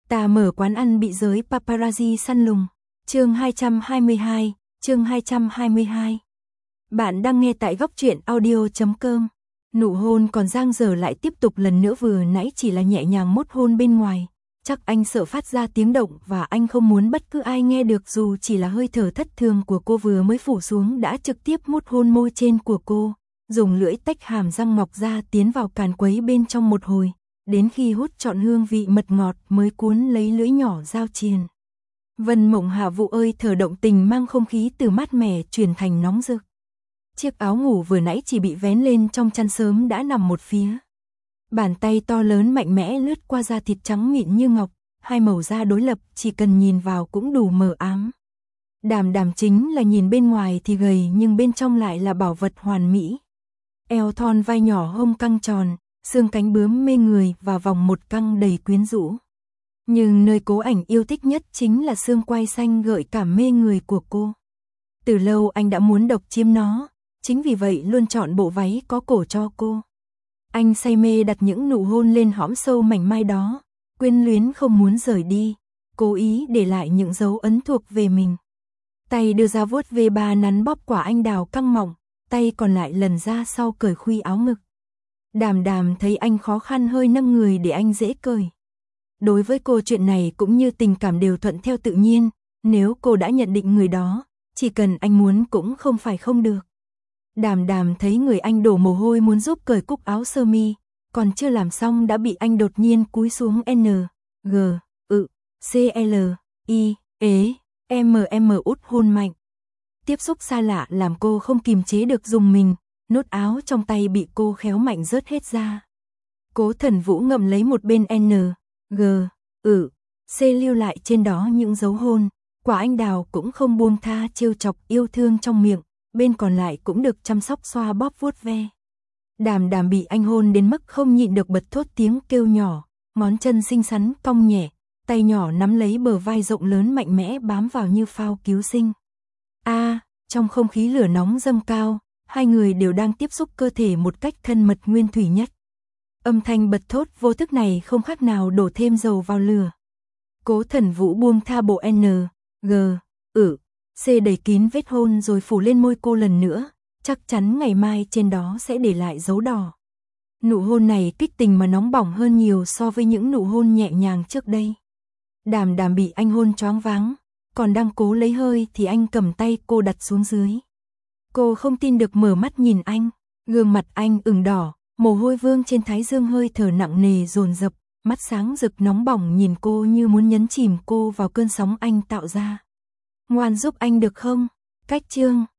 Ta mở quán ăn bị giới paparazzi săn lùng. Chương 222, chương 222. Bạn đang nghe tại góc truyện audio.com. Nụ hôn còn dang dở lại tiếp tục lần nữa, vừa nãy chỉ là nhẹ nhàng mút hôn bên ngoài. Chắc anh sợ phát ra tiếng động và anh không muốn bất cứ ai nghe được, dù chỉ là hơi thở thất thường của cô vừa mới phủ xuống đã trực tiếp mút hôn môi trên của cô. Dùng lưỡi tách hàm răng mọc ra tiến vào càn quấy bên trong một hồi. Đến khi hút trọn hương vị mật ngọt mới cuốn lấy lưỡi nhỏ giao triền. Vân Mộng Hạ Vũ ơi, thở động tình mang không khí từ mát mẻ chuyển thành nóng rực. Chiếc áo ngủ vừa nãy chỉ bị vén lên trong chăn sớm đã nằm một phía. Bàn tay to lớn mạnh mẽ lướt qua da thịt trắng mịn như ngọc, hai màu da đối lập chỉ cần nhìn vào cũng đủ mờ ám. Đàm Đàm chính là nhìn bên ngoài thì gầy nhưng bên trong lại là bảo vật hoàn mỹ. Eo thon vai nhỏ hông căng tròn, xương cánh bướm mê người và vòng một căng đầy quyến rũ. Nhưng nơi Cố Ảnh yêu thích nhất chính là xương quai xanh gợi cảm mê người của cô. Từ lâu anh đã muốn độc chiếm nó, chính vì vậy luôn chọn bộ váy có cổ cho cô. Anh say mê đặt những nụ hôn lên hõm sâu mảnh mai đó, quyến luyến không muốn rời đi, cố ý để lại những dấu ấn thuộc về mình. Tay đưa ra vuốt ve ba nắn bóp quả anh đào căng mọng, tay còn lại lần ra sau cởi khuy áo ngực. Đàm Đàm thấy anh khó khăn hơi nâng người để anh dễ cởi. Đối với cô chuyện này cũng như tình cảm đều thuận theo tự nhiên, nếu cô đã nhận định người đó, chỉ cần anh muốn cũng không phải không được. Đàm Đàm thấy người anh đổ mồ hôi muốn giúp cởi cúc áo sơ mi, còn chưa làm xong đã bị anh đột nhiên cúi xuống N, G, C, L, I, E, M út hôn mạnh. Tiếp xúc xa lạ làm cô không kìm chế được rùng mình, nút áo trong tay bị cô khéo mạnh rớt hết ra. Cố Thần Vũ ngậm lấy một bên N, G, C lưu lại trên đó những dấu hôn, quả anh đào cũng không buông tha trêu chọc yêu thương trong miệng, bên còn lại cũng được chăm sóc xoa bóp vuốt ve. Đàm Đàm bị anh hôn đến mức không nhịn được bật thốt tiếng kêu nhỏ, ngón chân xinh xắn cong nhẹ, tay nhỏ nắm lấy bờ vai rộng lớn mạnh mẽ bám vào như phao cứu sinh. Trong không khí lửa nóng dâng cao, hai người đều đang tiếp xúc cơ thể một cách thân mật nguyên thủy nhất. Âm thanh bật thốt vô thức này không khác nào đổ thêm dầu vào lửa. Cố Thần Vũ buông tha bộ N, G, C đẩy kín vết hôn rồi phủ lên môi cô lần nữa, chắc chắn ngày mai trên đó sẽ để lại dấu đỏ. Nụ hôn này kích tình mà nóng bỏng hơn nhiều so với những nụ hôn nhẹ nhàng trước đây. Đàm Đàm bị anh hôn choáng váng, còn đang cố lấy hơi thì anh cầm tay cô đặt xuống dưới. Cô không tin được mở mắt nhìn anh, gương mặt anh ửng đỏ, mồ hôi vương trên thái dương, hơi thở nặng nề dồn dập, mắt sáng rực nóng bỏng nhìn cô như muốn nhấn chìm cô vào cơn sóng anh tạo ra. Ngoan giúp anh được không? Cách chương